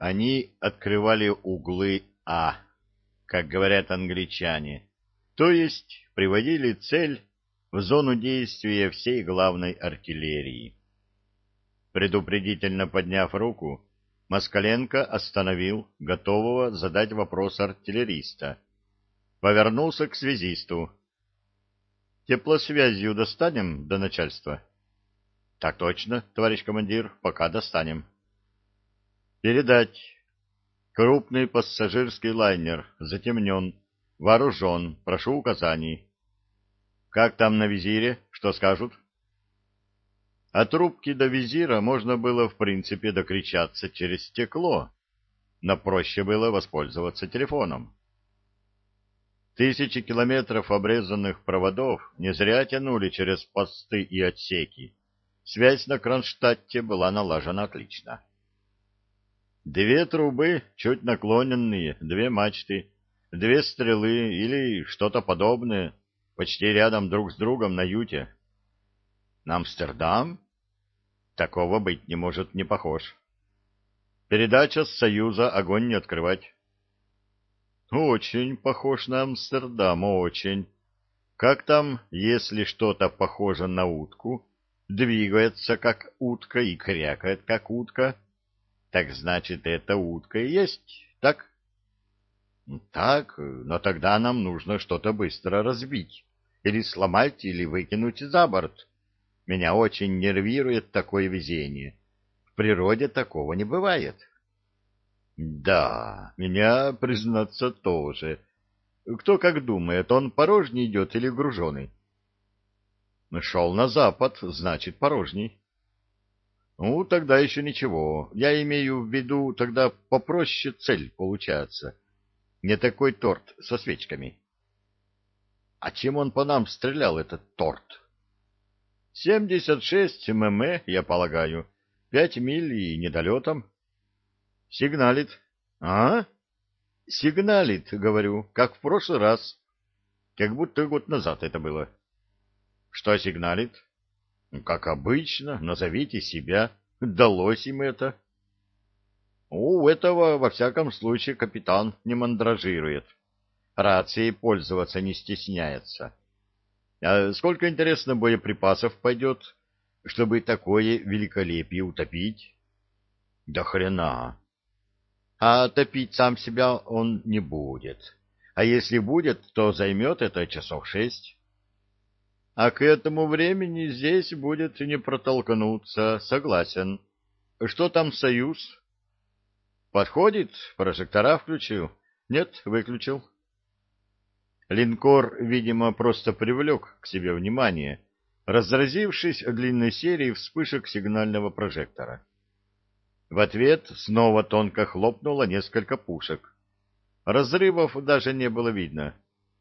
Они открывали углы А, как говорят англичане, то есть приводили цель в зону действия всей главной артиллерии. Предупредительно подняв руку, Москаленко остановил готового задать вопрос артиллериста. Повернулся к связисту. «Теплосвязью достанем до начальства?» «Так точно, товарищ командир, пока достанем». «Передать. Крупный пассажирский лайнер, затемнен, вооружен, прошу указаний». «Как там на визире? Что скажут?» От трубки до визира можно было, в принципе, докричаться через стекло, но проще было воспользоваться телефоном. Тысячи километров обрезанных проводов не зря тянули через посты и отсеки. Связь на Кронштадте была налажена отлично. Две трубы, чуть наклоненные, две мачты, две стрелы или что-то подобное, почти рядом друг с другом на юте. На Амстердам? Такого быть не может, не похож. Передача с Союза, огонь не открывать. Очень похож на Амстердам, очень. Как там, если что-то похоже на утку, двигается как утка и крякает как утка? Так значит, это утка и есть, так? Так, но тогда нам нужно что-то быстро разбить, или сломать, или выкинуть за борт. Меня очень нервирует такое везение. В природе такого не бывает. Да, меня, признаться, тоже. Кто как думает, он порожний идет или груженый? Шел на запад, значит, порожний. Ну, тогда еще ничего. Я имею в виду, тогда попроще цель получается. Не такой торт со свечками. А чем он по нам стрелял, этот торт? 76 мм, я полагаю. 5 миль и недолетом. Сигналит. А? Сигналит, говорю, как в прошлый раз. Как будто год назад это было. Что сигналит? Как обычно, назовите себя. Далось им это. У этого, во всяком случае, капитан не мандражирует. Рацией пользоваться не стесняется. А сколько, интересно, боеприпасов пойдет, чтобы такое великолепие утопить? До хрена. А топить сам себя он не будет. А если будет, то займет это часов 6. А к этому времени здесь будет не протолкнуться, согласен. Что там Союз? Подходит? Прожектора включил? Нет, выключил. Линкор, видимо, просто привлек к себе внимание, разразившись длинной серией вспышек сигнального прожектора. В ответ снова тонко хлопнуло несколько пушек. Разрывов даже не было видно.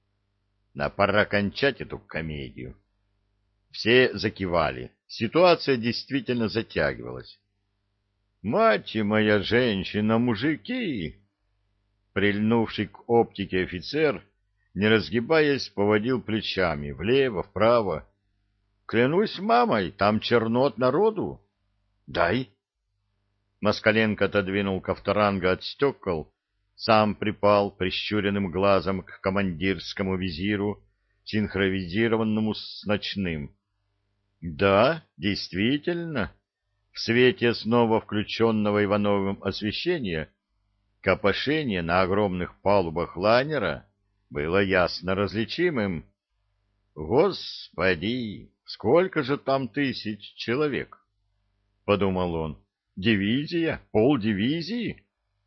Пора кончать эту комедию. Все закивали. Ситуация действительно затягивалась. «Мать моя женщина, мужики!» Прильнувший к оптике офицер, не разгибаясь, поводил плечами влево, вправо. «Клянусь мамой, там черно от народу!» «Дай!» Москаленко отодвинул Ковторанга от стекол, сам припал прищуренным глазом к командирскому визиру, синхронизированному с ночным. Да, действительно, в свете снова включенного Ивановым освещения копошение на огромных палубах лайнера было ясно различимым. «Господи, сколько же там тысяч человек!» — подумал он. «Дивизия? Полдивизии?»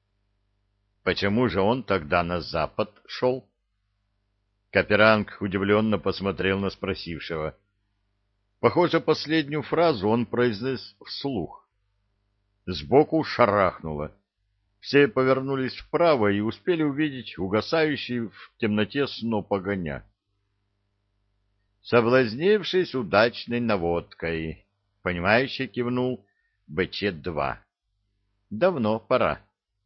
Почему же он тогда на запад шел? Каперанг удивленно посмотрел на спросившего. Похоже, последнюю фразу он произнес вслух. Сбоку шарахнуло. Все повернулись вправо и успели увидеть угасающий в темноте сноп огня. Соблазнившись удачной наводкой, понимающе кивнул БЧ-2. Давно пора.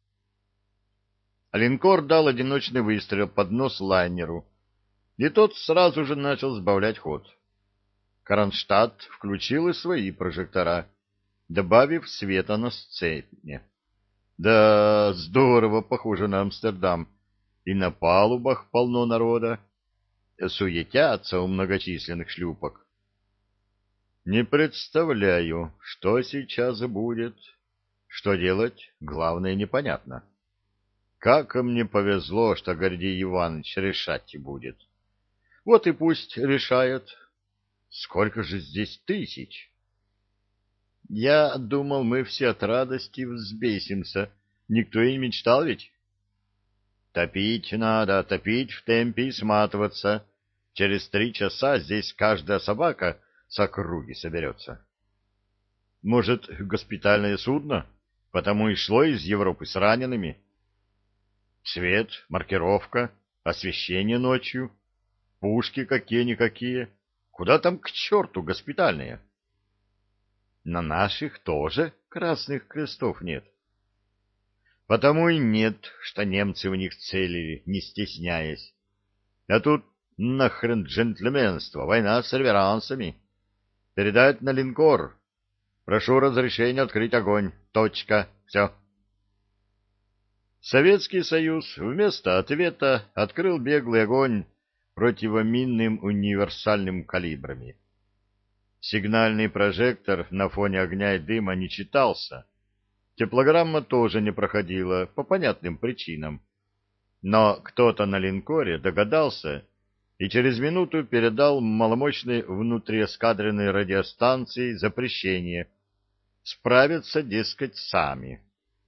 Линкор дал одиночный выстрел под нос лайнеру, и тот сразу же начал сбавлять ход. Кронштадт включил и свои прожектора, добавив света на сцене. Да, здорово похоже на Амстердам. И на палубах полно народа. Суетятся у многочисленных шлюпок. Не представляю, что сейчас будет. Что делать, главное, непонятно. Как мне повезло, что Гордей Иванович решать будет. Вот и пусть решает. Сколько же здесь тысяч? Я думал, мы все от радости взбесимся. Никто и не мечтал ведь. Топить надо, топить в темпе и сматываться. Через 3 часа здесь каждая собака с округи соберется. Может, госпитальное судно? Потому и шло из Европы с ранеными. Свет, маркировка, освещение ночью, пушки какие-никакие. Куда там к черту госпитальные? На наших тоже красных крестов нет. Потому и нет, что немцы в них целили, не стесняясь. А тут нахрен джентльменство, война с реверансами. Передать на линкор. Прошу разрешения открыть огонь. Точка. Все. Советский Союз вместо ответа открыл беглый огонь противоминным универсальным калибрами. Сигнальный прожектор на фоне огня и дыма не читался. Теплограмма тоже не проходила по понятным причинам. Но кто-то на линкоре догадался и через минуту передал маломощной внутриэскадренной радиостанции запрещение справиться, дескать, сами.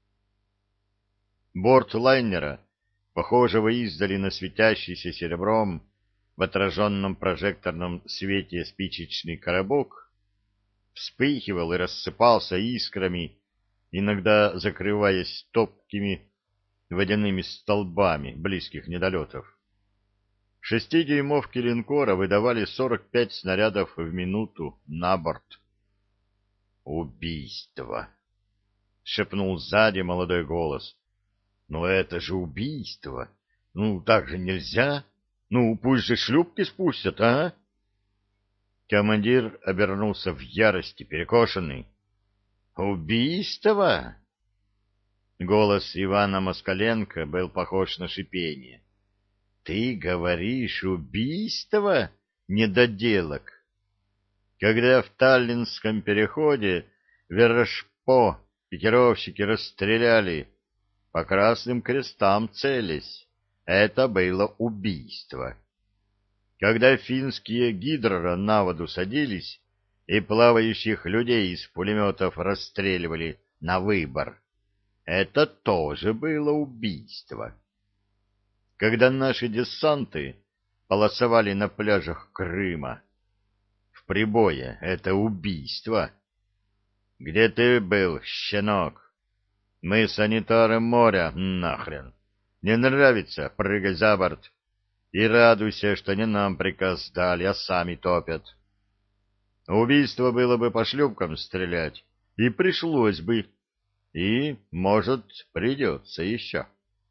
Борт лайнера, похожего издали на светящийся серебром в отраженном прожекторном свете спичечный коробок, вспыхивал и рассыпался искрами, иногда закрываясь топкими водяными столбами близких недолетов. 6-дюймовки линкора выдавали 45 снарядов в минуту на борт. «Убийство!» — шепнул сзади молодой голос. «Ну это же убийство! Ну так же нельзя! Ну пусть же шлюпки спустят, а!» Командир обернулся в ярости, перекошенный. «Убийство?» Голос Ивана Москаленко был похож на шипение. «Ты говоришь убийство, недоделок?» Когда в Таллинском переходе Вершпо пикировщики расстреляли по красным крестам целясь, это было убийство. Когда финские гидро на воду садились и плавающих людей из пулеметов расстреливали на выбор, это тоже было убийство. Когда наши десанты полосовали на пляжах Крыма в прибое, это убийство. Где ты был, щенок? Мы санитары моря, нахрен. Не нравится, прыгай за борт. И радуйся, что не нам приказ дали, а сами топят. Убийство было бы по шлюпкам стрелять, и пришлось бы, и, может, придется еще.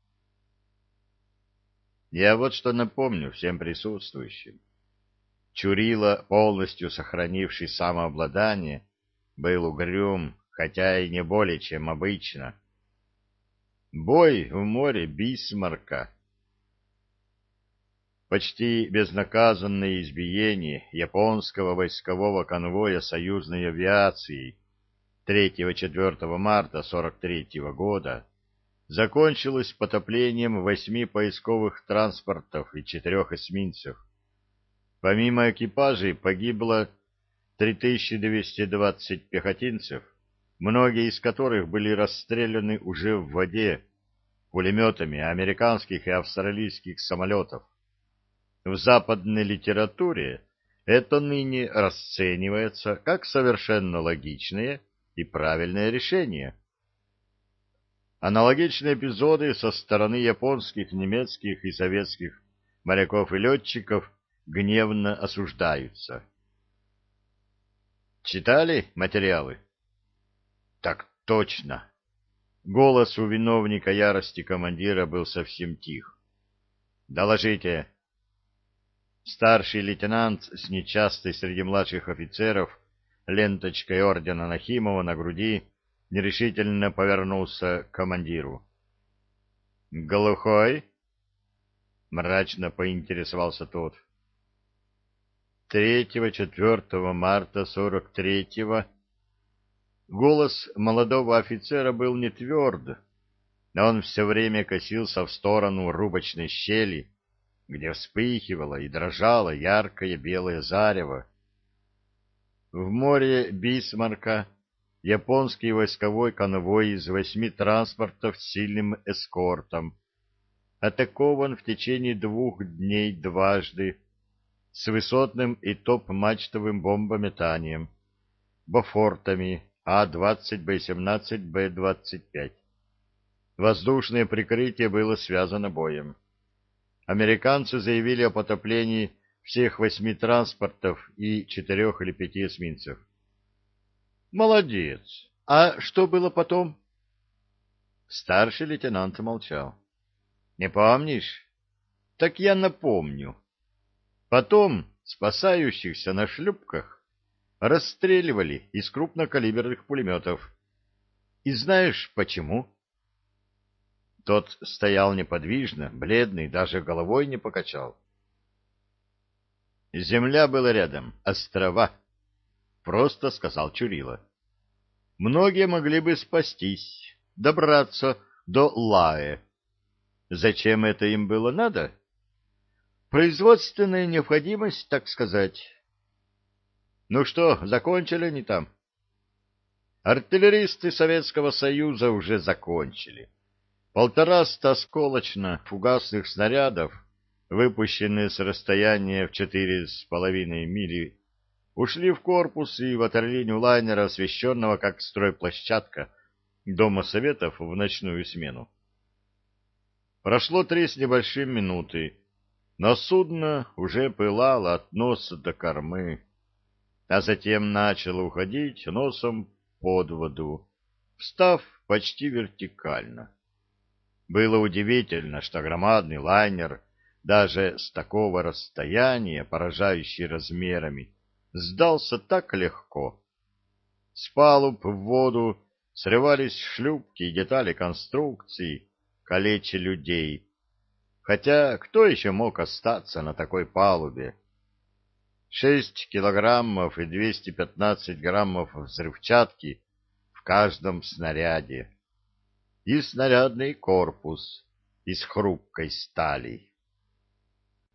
Я вот что напомню всем присутствующим. Чурила, полностью сохранивший самообладание, был угрюм, хотя и не более, чем обычно. Бой в море Бисмарка. Почти безнаказанное избиение японского войскового конвоя союзной авиации 3-4 марта 43-го года закончилось потоплением 8 поисковых транспортов и 4 эсминцев. Помимо экипажей погибло 3220 пехотинцев, многие из которых были расстреляны уже в воде пулеметами американских и австралийских самолетов. В западной литературе это ныне расценивается как совершенно логичное и правильное решение. Аналогичные эпизоды со стороны японских, немецких и советских моряков и летчиков гневно осуждаются. Читали материалы? Так точно. Голос у виновника ярости командира был совсем тих. Доложите. Старший лейтенант с нечастой среди младших офицеров ленточкой ордена Нахимова на груди нерешительно повернулся к командиру. «Глухой?» — мрачно поинтересовался тот. 3-4 марта 43-го голос молодого офицера был не тверд, но он все время косился в сторону рубочной щели, где вспыхивало и дрожало яркое белое зарево. В море Бисмарка японский войсковой конвой из 8 транспортов с сильным эскортом атакован в течение 2 дней дважды с высотным и топ-мачтовым бомбометанием, бофортами А-20, Б-17, Б-25. Воздушное прикрытие было связано боем. Американцы заявили о потоплении всех 8 транспортов и 4 или 5 эсминцев. Молодец. А что было потом? Старший лейтенант молчал. Не помнишь? Так я напомню. Потом спасающихся на шлюпках расстреливали из крупнокалиберных пулеметов. И знаешь почему? Тот стоял неподвижно, бледный, даже головой не покачал. Земля была рядом, острова, просто сказал Чурила. Многие могли бы спастись, добраться до Лаэ. Зачем это им было надо? Производственная необходимость, так сказать. Ну что, закончили они там? Артиллеристы Советского Союза уже закончили. 150 осколочно-фугасных снарядов, выпущенные с расстояния в 4,5 мили, ушли в корпус и ватерлинию лайнера, освещенного как стройплощадка Дома Советов в ночную смену. Прошло 3 с небольшим минуты, но судно уже пылало от носа до кормы, а затем начало уходить носом под воду, встав почти вертикально. Было удивительно, что громадный лайнер, даже с такого расстояния, поражающий размерами, сдался так легко. С палуб в воду срывались шлюпки и детали конструкции, калеча людей. Хотя кто еще мог остаться на такой палубе? 6 килограммов и 215 граммов взрывчатки в каждом снаряде. И снарядный корпус из хрупкой стали.